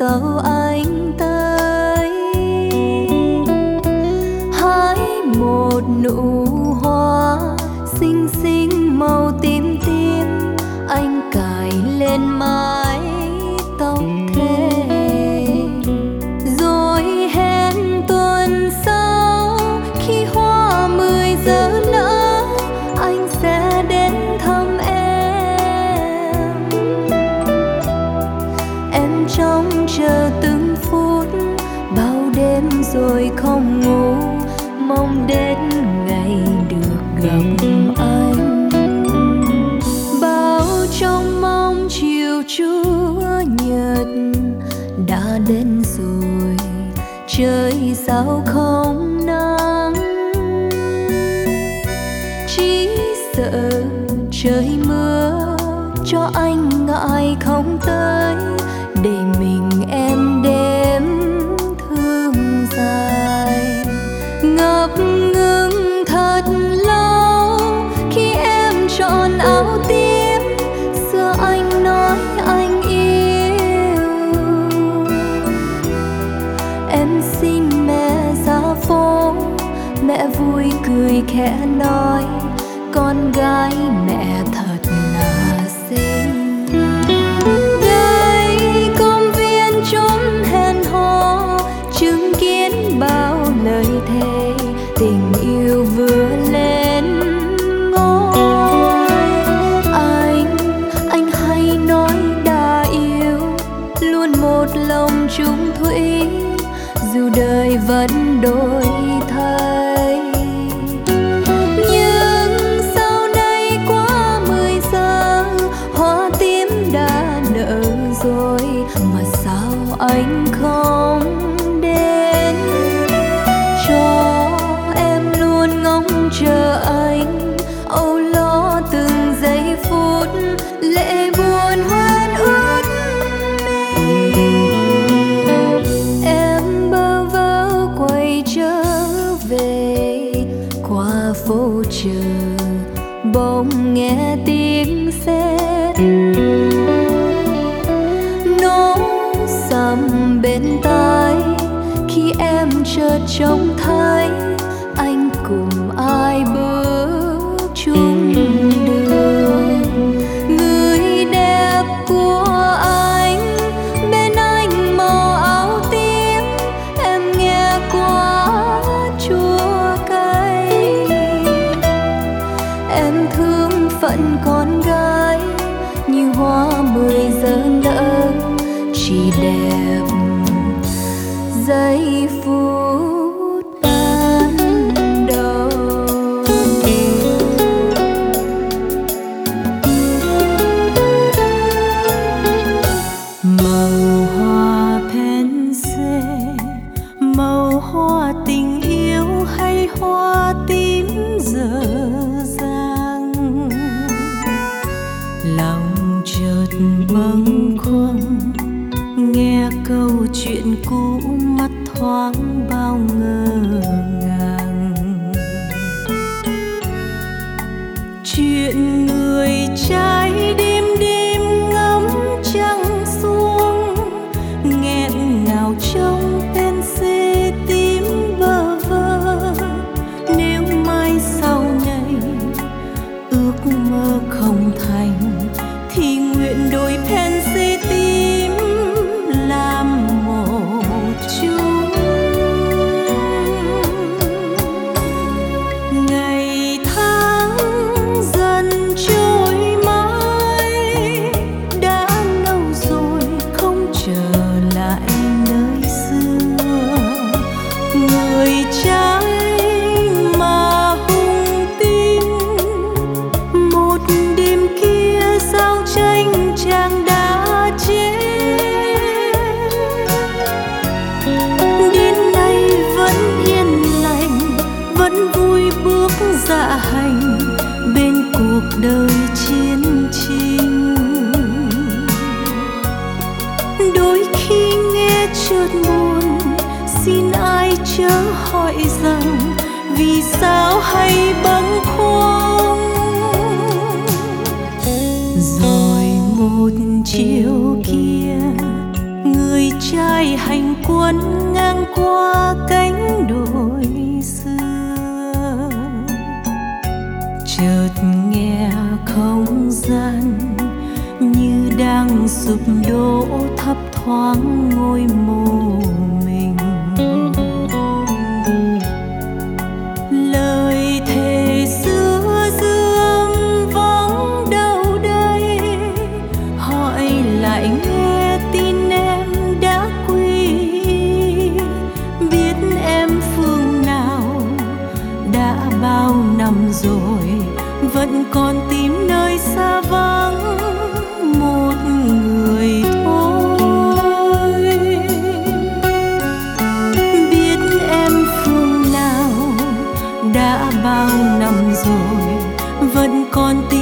sao anh tới hái một nụ hoa xinh xinh màu tím tím, anh cài lên mái tóc thề rồi hẹn tuần sau khi hoa 10 giờ nở anh sẽ đến thăm em trong chờ từng phút bao đêm rồi không ngủ, mong đến ngày được gặp anh. Bao trong mong chiều Chúa nhật đã đến rồi, trời sao không nắng, chỉ sợ trời mưa cho anh ngại không tới, để mình em đêm thương dài. Ngập ngừng thật lâu khi em chọn áo tím, xưa anh nói anh yêu. Em xin mẹ ra phố, mẹ vui cười khẽ nói con gái mẹ thật là xinh. Chúng hẹn hò chứng kiến bao lời thề, tình yêu vừa lên ngôi. Anh hay nói đã yêu, luôn một lòng chung thủy, dù đời vẫn đổi thay. Nhưng sau đây quá 10 giờ, hoa tím đã nở rồi, mà sao anh không đến cho em luôn ngóng chờ anh. Âu lo từng giây phút lệ buồn hoen ướt mi, em bơ vơ quay trở về qua phố chờ, bỗng nghe tiếng sét bên tai, khi em chợt trông thấy anh cùng ai bước chung đường. Người đẹp của anh bên anh màu áo tím, em nghe quá chua cay. Em thương phận con gái như hoa 10 giờ nở, chỉ đẹp giây phút ban đầu. Màu hoa pensée, màu hoa tình yêu hay hoa tím dở dang, lòng chợt bâng khuâng nghe câu chuyện cũ, mắt thoáng bao ngơ ngàng. Chuyện người trai đêm đêm ngắm trăng xuống, nghẹn ngào trong pensée tím bơ vơ. Nếu mai sau này ước mơ không thành, thì nguyện đổi pensée tím làm một chung. Ngày tháng dần trôi mãi, đã lâu rồi không trở lại nơi xưa. Người trai mà hùng tin, một đêm kia giao tranh chàng đã chết. Đến nay vẫn yên lành, vẫn vui bước dạ hành bên cuộc đời chiến tranh. Đôi khi nghe chợt buồn, xin ai chớ hỏi rằng vì sao hay bâng khuâng. Rồi một chiều kia, người cha dài hành quân ngang qua cánh đồi xưa. Chợt nghe không gian như đang sụp đổ, thấp thoáng ngôi mộ mình. Lời thề xưa dương vắng đâu đây, hỏi lại nghe tin em đã quy. Biết em phương nào đã bao năm rồi, vẫn còn tìm nơi xa vắng một người thôi. Biết em phương nào đã bao năm rồi, vẫn còn tìm